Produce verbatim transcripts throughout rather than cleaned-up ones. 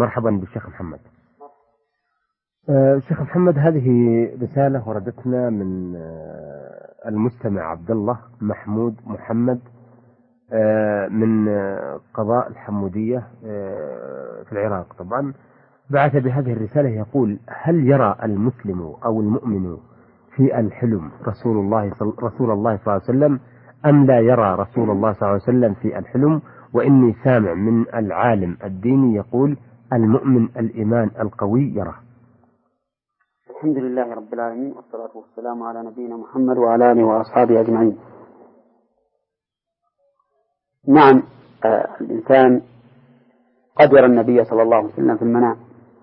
مرحبا بالشيخ محمد. الشيخ محمد، هذه رسالة وردتنا من المستمع عبد الله محمود محمد من قضاء الحمودية في العراق. طبعا بعث بهذه الرسالة يقول: هل يرى المسلم أو المؤمن في الحلم رسول الله صل... رسول الله صلى الله عليه وسلم أم لا يرى رسول الله صلى الله عليه وسلم في الحلم؟ وإني سامع من العالم الديني يقول: المؤمن الإيمان القوي يرى. الحمد لله رب العالمين، والصلاة والسلام على نبينا محمد وعلى آله وأصحابه أجمعين. نعم، آه الإنسان قد يرى النبي صلى الله عليه وسلم في المنام،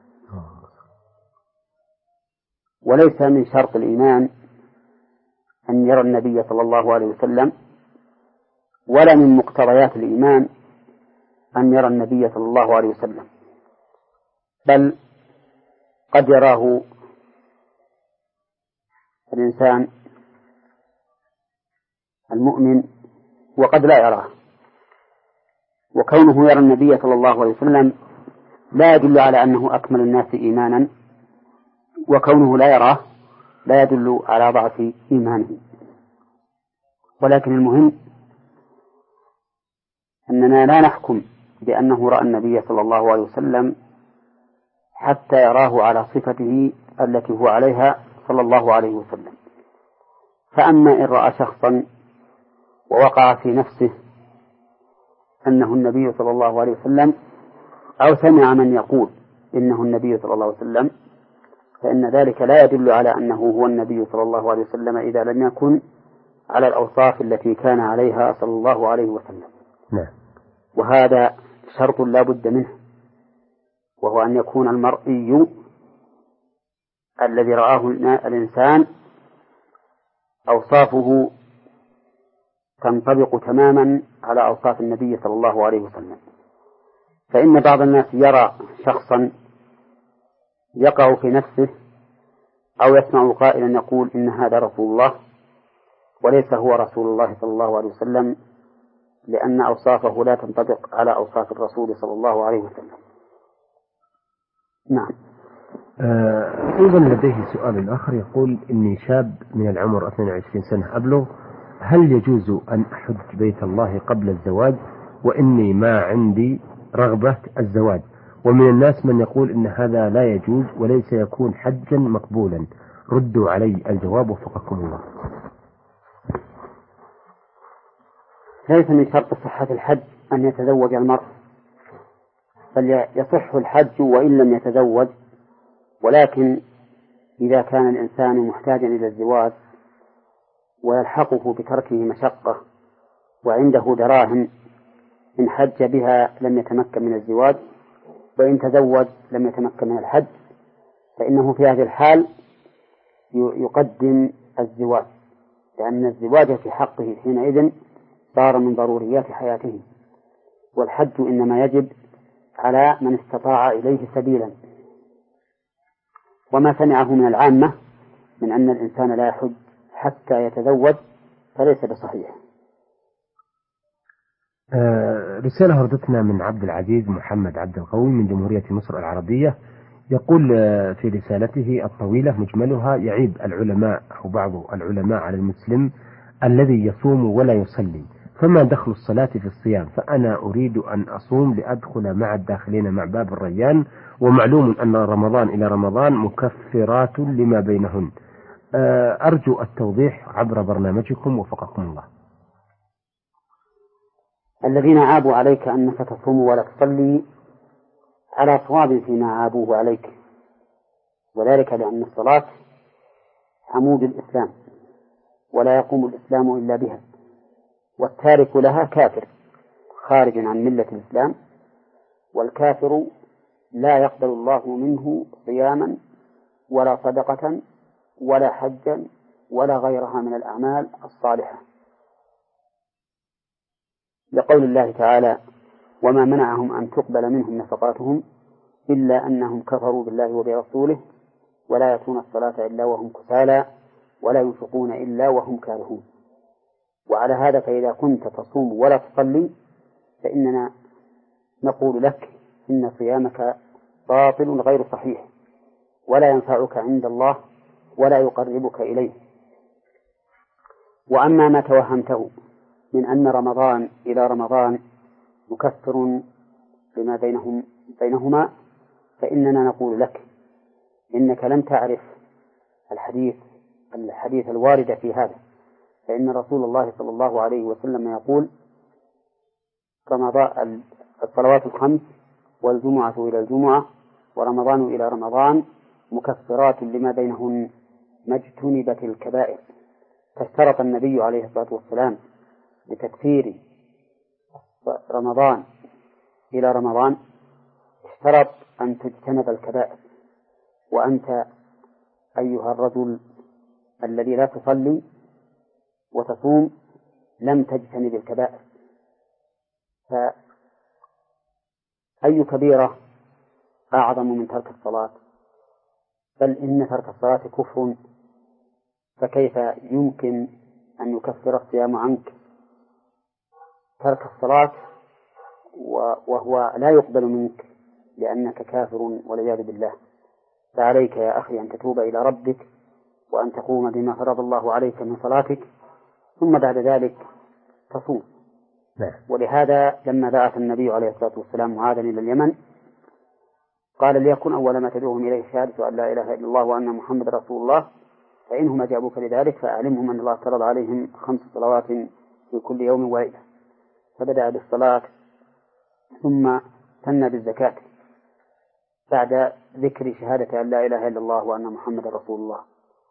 وليس من شرط الإيمان أن يرى النبي صلى الله عليه وسلم، ولا من مقتضيات الإيمان أن يرى النبي صلى الله عليه وسلم، بل قد يراه الإنسان المؤمن وقد لا يراه. وكونه يرى النبي صلى الله عليه وسلم لا يدل على أنه أكمل الناس إيمانا، وكونه لا يراه لا يدل على ضعف إيمانه. ولكن المهم أننا لا نحكم بأنه رأى النبي صلى الله عليه وسلم حتى يراه على صفته التي هو عليها صلى الله عليه وسلم. فأما إن رأى شخصا ووقع في نفسه أنه النبي صلى الله عليه وسلم، أو سمع من يقول إنه النبي صلى الله عليه وسلم، فإن ذلك لا يدل على أنه هو النبي صلى الله عليه وسلم إذا لم يكن على الأوصاف التي كان عليها صلى الله عليه وسلم. نعم. وهذا شرط لا بد منه، وهو أن يكون المرئي الذي رآه الإنسان أوصافه تنطبق تماما على أوصاف النبي صلى الله عليه وسلم. فإن بعض الناس يرى شخصا يقع في نفسه أو يسمع قائلا يقول إن هذا رسول الله، وليس هو رسول الله صلى الله عليه وسلم، لأن أوصافه لا تنطبق على أوصاف الرسول صلى الله عليه وسلم. نعم. أيضا لديه سؤال آخر يقول: إني شاب من العمر اثنين وعشرين سنة أبلغ، هل يجوز أن أحج بيت الله قبل الزواج؟ وإني ما عندي رغبة الزواج، ومن الناس من يقول إن هذا لا يجوز وليس يكون حجا مقبولا، ردوا علي الجواب وفقكم الله. ليس من شرط صحة الحج أن يتزوج المرء، بل يصح الحج وإن لم يتزوج، ولكن إذا كان الإنسان محتاجا إلى الزواج ويلحقه بتركه مشقة وعنده دراهم، إن حج بها لم يتمكن من الزواج، وإن تزوج لم يتمكن من الحج، فإنه في هذه الحال يقدم الزواج، لأن الزواج في حقه حينئذ صار من ضروريات حياته، والحج إنما يجب على من استطاع إليه سبيلا. وما سمعه من العامة من أن الإنسان لا يحج حتى يتزوج فليس بصحيح. آه رسالة وردتنا من عبد العزيز محمد عبد القوي من جمهورية مصر العربية، يقول آه في رسالته الطويلة مجملها: يعيب العلماء أو بعض العلماء على المسلم الذي يصوم ولا يصلي، فما دخل الصلاة في الصيام؟ فأنا أريد أن أصوم لأدخل مع الداخلين مع باب الريان، ومعلوم أن رمضان إلى رمضان مكفرات لما بينهن. أرجو التوضيح عبر برنامجكم وفقكم الله. الذين عابوا عليك أنك تصوم ولا تصلي على صواب فيما عابوه عليك، وذلك لأن الصلاة عمود الإسلام، ولا يقوم الإسلام إلا بها، والتارك لها كافر خارج عن ملة الإسلام، والكافر لا يقبل الله منه صياما ولا صدقة ولا حجا ولا غيرها من الأعمال الصالحة، لقول الله تعالى: وما منعهم أن تقبل منهم نفقاتهم إلا أنهم كفروا بالله وبرسوله ولا يأتون الصلاة إلا وهم كسالى ولا ينفقون إلا وهم كارهون. وعلى هذا فإذا كنت تصوم ولا تصلي فإننا نقول لك إن صيامك باطل غير صحيح ولا ينفعك عند الله ولا يقربك إليه. وأما ما توهمته من أن رمضان إلى رمضان مكفر لما بينهم بينهما فإننا نقول لك إنك لم تعرف الحديث الحديث الوارد في هذا، فإن رسول الله صلى الله عليه وسلم يقول رمضان الصلوات الخمس والجمعة إلى الجمعة ورمضان إلى رمضان مكفرات لما بينهن ما اجتنبت الكبائر. فاشترط النبي عليه الصلاة والسلام لتكفير رمضان إلى رمضان اشترط أن تجتنب الكبائر. وأنت أيها الرجل الذي لا تصلي وتصوم لم تجتنب الكبائر، فأي كبيرة أعظم من ترك الصلاة؟ بل إن ترك الصلاة كفر، فكيف يمكن أن يكفر الصيام عنك ترك الصلاة وهو لا يقبل منك لأنك كافر والعياذ بالله؟ فعليك يا أخي أن تتوب إلى ربك وأن تقوم بما فرض الله عليك من صلاتك ثم بعد ذلك تصوم. ولهذا لما بعث النبي عليه الصلاة والسلام معاذا إلى اليمن قال ليكن أول ما تدعوهم إليه شهادة أن لا إله إلا الله وأن محمد رسول الله، فإنهم أجابوك لذلك فأعلمهم أن الله فرض عليهم خمس صلوات في كل يوم وليلة. فبدأ بالصلاة ثم ثنى بالزكاة بعد ذكر شهادة أن لا إله إلا الله وأن محمد رسول الله.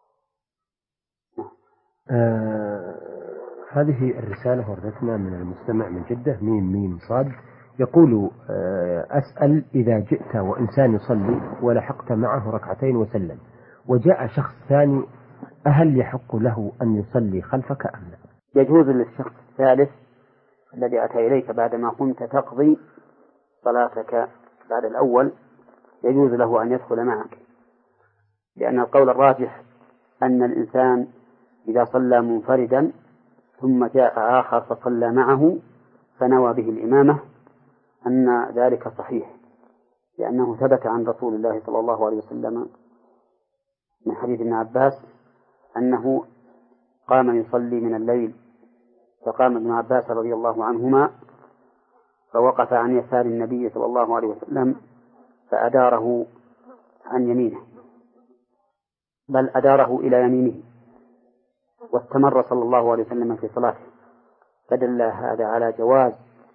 آه هذه الرسالة وردتنا من المستمع من جدة ميم ميم صاد يقول آه أسأل إذا جئت وإنسان يصلي ولحقت معه ركعتين وسلم وجاء شخص ثاني أهل يحق له أن يصلي خلفك أم لا؟ يجوز للشخص الثالث الذي أتى إليك بعدما قمت تقضي صلاتك بعد الأول يجوز له أن يدخل معك، لأن القول الراجح أن الإنسان إذا صلى منفردا ثم جاء آخر فصلى معه فنوى به الإمامة أن ذلك صحيح، لأنه ثبت عن رسول الله صلى الله عليه وسلم من حديث ابن عباس أنه قام يصلي من الليل فقام ابن عباس رضي الله عنهما فوقف عن يسار النبي صلى الله عليه وسلم فأداره عن يمينه، بل أداره إلى يمينه واستمر صلى الله عليه وسلم في صلاته. فدل هذا على جواز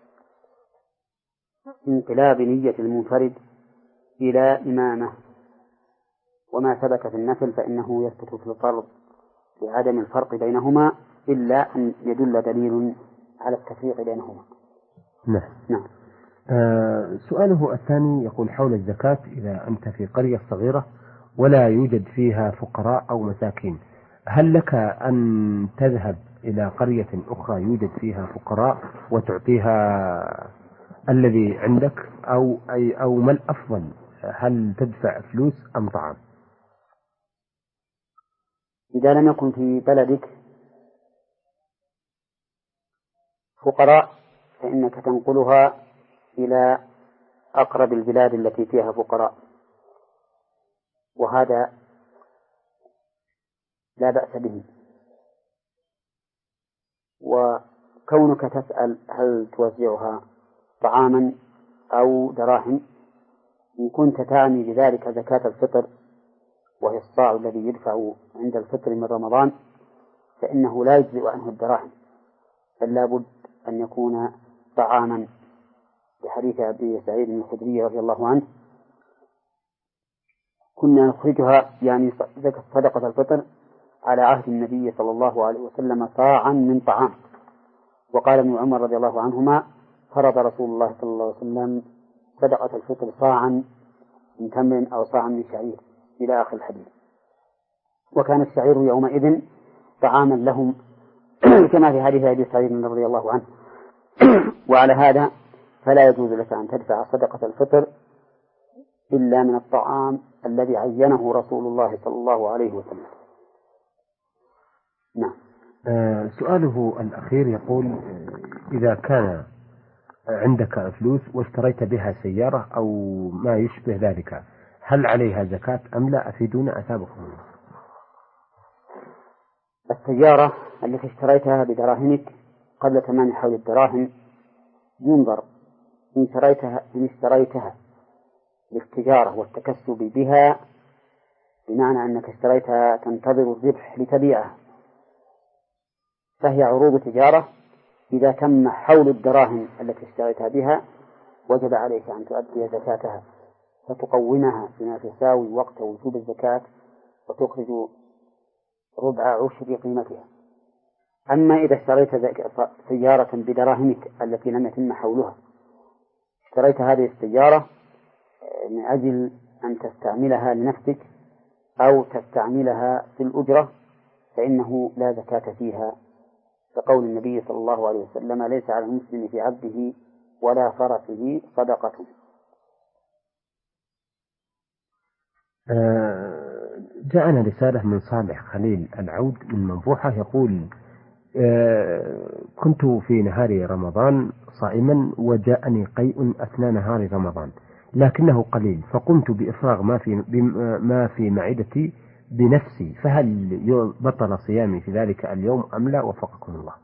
انقلاب نية المنفرد إلى إمامة، وما ثبت في النفل فإنه يثبت في الفرض لعدم الفرق بينهما إلا أن يدل دليل على التفريق بينهما. نعم. نعم. آه سؤاله الثاني يقول حول الزكاة إذا أنت في قرية صغيرة ولا يوجد فيها فقراء أو مساكين، هل لك أن تذهب إلى قرية أخرى يوجد فيها فقراء وتعطيها الذي عندك أو أي أو ما الأفضل، هل تدفع فلوس أم طعام؟ إذا لم يكن في بلدك فقراء فإنك تنقلها إلى أقرب البلاد التي فيها فقراء، وهذا لا بأس به. وكونك تسأل هل توزعها طعاما أو دراهم، إن كنت تعني بذلك زكاة الفطر وهي الصاع الذي يدفع عند الفطر من رمضان فإنه لا يجزئ عنه الدراهم، بل لا بد أن يكون طعاما، بحديث أبي سعيد الخدري رضي الله عنه كنا نخرجها يعني زكاة صدقة الفطر على عهد النبي صلى الله عليه وسلم صاعا من طعام. وقال ابن عمر رضي الله عنهما فرض رسول الله صلى الله عليه وسلم صدقة الفطر صاعا من تمر أو صاعا من شعير إلى آخر الحديث. وكان الشعير يومئذ طعاما لهم كما في حديث أبي سعيد رضي الله عنه. وعلى هذا فلا يجوز لك أن تدفع صدقة الفطر إلا من الطعام الذي عينه رسول الله صلى الله عليه وسلم. نعم. آه سؤاله الأخير يقول إذا كان عندك فلوس واشتريت بها سيارة أو ما يشبه ذلك، هل عليها زكاة أم لا؟ أفيدونا أثابكم الله. السيارة التي اشتريتها بدراهمك قبل ثمان حول الدراهم ينظر إن اشتريتها إن اشتريتها للتجارة والتكسب بها، بمعنى أنك اشتريتها تنتظر الربح لتبيعها، فهي عروض تجارة. إذا تم حول الدراهم التي اشتريتها بها وجب عليك أن تؤدي زكاتها، فتقومها بما تساوي وقت وجوب الزكاة وتخرج ربع عشر قيمتها. أما إذا اشتريت سيارة بدراهمك التي لم يتم حولها، اشتريت هذه السيارة من أجل أن تستعملها لنفسك أو تستعملها في الأجرة، فإنه لا زكاة فيها، كقول النبي صلى الله عليه وسلم: ليس على المسلم في عبده ولا فرسه صدقة. جاءنا رسالة من صالح خليل العود من منبوحة يقول: كنت في نهار رمضان صائما وجاءني قيء أثناء نهار رمضان لكنه قليل، فقمت بإفراغ ما في ما في معدتي بنفسي، فهل بطل صيامي في ذلك اليوم أم لا؟ وفقكم الله.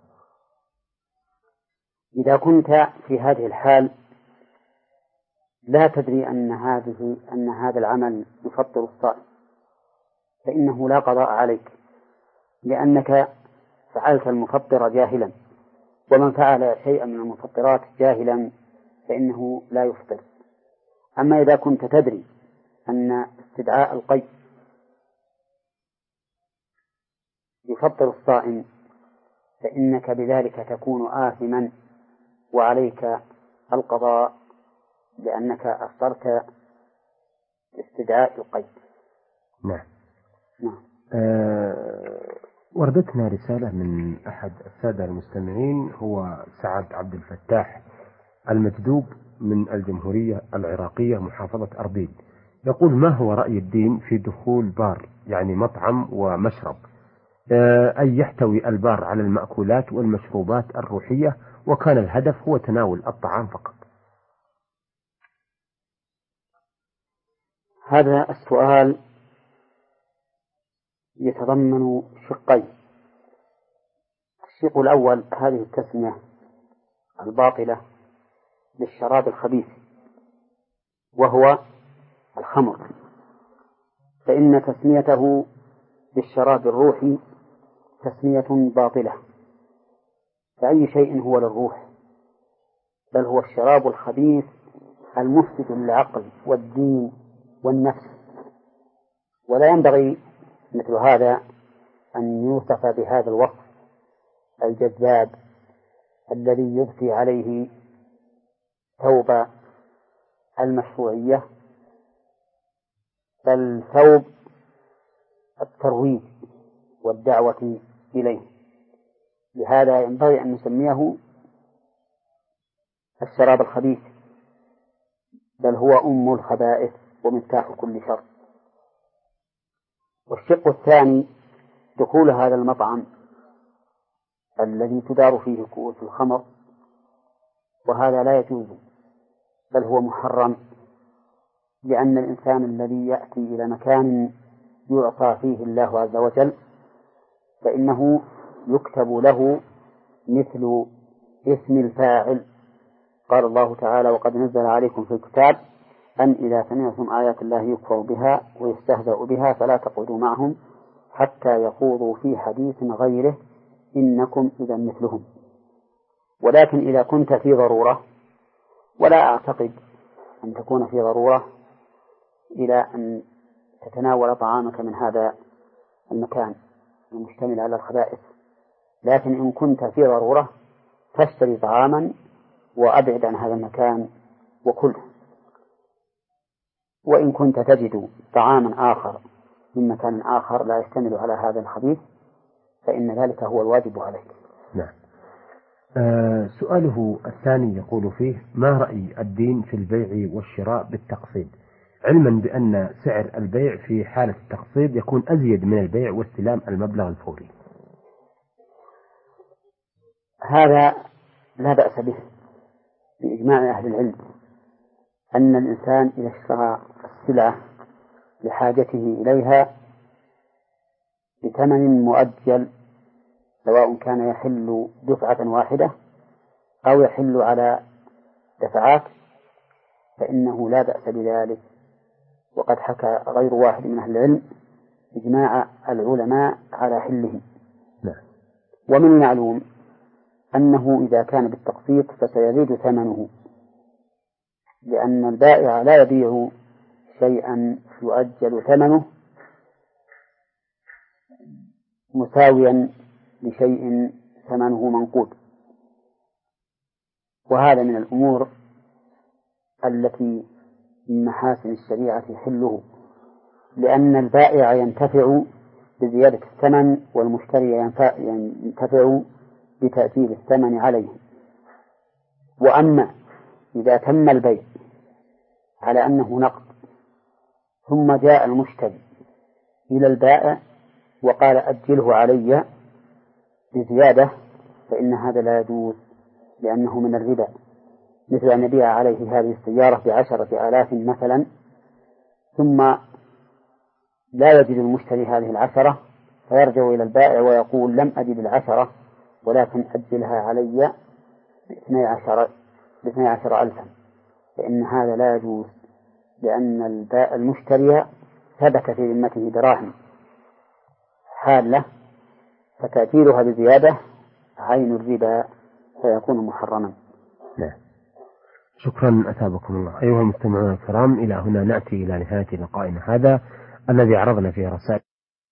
إذا كنت في هذه الحال لا تدري أن هذه أن هذا العمل يفطر الصائم، فإنه لا قضاء عليك، لأنك فعلت المفطر جاهلا، ومن فعل شيئا من المفطرات جاهلا فإنه لا يفطر. أما إذا كنت تدري أن استدعاء القيء يفطر الصائم فإنك بذلك تكون آثما وعليك القضاء، لأنك أفطرت استدعاء القيء. نعم. نعم. أه وردتنا رسالة من أحد السادة المستمعين، هو سعد عبد الفتاح المجدوب من الجمهورية العراقية محافظة أربيل، يقول: ما هو رأي الدين في دخول بار، يعني مطعم ومشرب، أه أي يحتوي البار على المأكولات والمشروبات الروحية، وكان الهدف هو تناول الطعام فقط؟ هذا السؤال يتضمن شقين. الشق الأول: هذه التسمية الباطلة للشراب الخبيث وهو الخمر، فإن تسميته بالشراب الروحي تسمية باطلة، فأي شيء هو للروح، بل هو الشراب الخبيث المفسد للعقل والدين والنفس، ولا ينبغي مثل هذا أن يوصف بهذا الوصف الجذاب الذي يضفي عليه ثوب المشروعية، بل ثوب الترويج والدعوة إليه. لهذا ينبغي أن نسميه الشراب الخبيث، بل هو أم الخبائث ومفتاح كل شر. والشق الثاني: دخول هذا المطعم الذي تدار فيه كؤوس الخمر، وهذا لا يجوز، بل هو محرم، لأن الإنسان الذي يأتي إلى مكان يعطى فيه الله عز وجل فإنه يكتب له مثل اسم الفاعل. قال الله تعالى: وقد نزل عليكم في الكتاب أن إذا سمعتم آيات الله يكفر بها ويستهزأ بها فلا تقعدوا معهم حتى يخوضوا في حديث غيره إنكم إذا مثلهم. ولكن إذا كنت في ضرورة، ولا أعتقد أن تكون في ضرورة إلى أن تتناول طعامك من هذا المكان المشتمل على الخبائث، لكن إن كنت في ضرورة فاشتري طعاما وأبعد عن هذا المكان وكله. وإن كنت تجد طعاما آخر من مكان آخر لا يشتمل على هذا الخبيث فإن ذلك هو الواجب عليك. نعم. آه سؤاله الثاني يقول فيه: ما رأي الدين في البيع والشراء بالتقسيط، علما بأن سعر البيع في حالة التقسيط يكون أزيد من البيع واستلام المبلغ الفوري؟ هذا لا بأس به، بإجماع أهل العلم أن الإنسان إذا اشترى السلعة لحاجته إليها بثمن مؤجل، سواء كان يحل دفعة واحدة أو يحل على دفعات، فإنه لا بأس بذلك. وقد حكى غير واحد من أهل العلم إجماع العلماء على حله. ومن المعلوم أنه إذا كان بالتقسيط فسيزيد ثمنه، لأن البائع لا يبيع شيئا يؤجل ثمنه مساويا لشيء ثمنه منقود. وهذا من الأمور التي من محاسن الشريعة حله، لأن البائع ينتفع بزيادة الثمن والمشتري ينتفع بتأثير الثمن عليه. وأما إذا تم البيع على أنه نقد ثم جاء المشتري إلى البائع وقال أجله علي بزيادة، فإن هذا لا يجوز، لأنه من الربا، مثل أن يبيع عليه هذه السيارة بعشرة آلاف مثلا، ثم لا يجد المشتري هذه العشرة، فيرجع إلى البائع ويقول لم أجد العشرة ولكن أجلها علي باثني عشر باثني عشر ألفا، فإن هذا لا يجوز، لأن المشتري ثبت في ذمته دراهم حالة، فتأثيرها بزيادة عين الربا فيكون محرما. نعم. شكرا أثابكم الله. أيها المستمعون الكرام، إلى هنا نأتي إلى نهاية لقائنا هذا الذي عرضنا فيه رسائل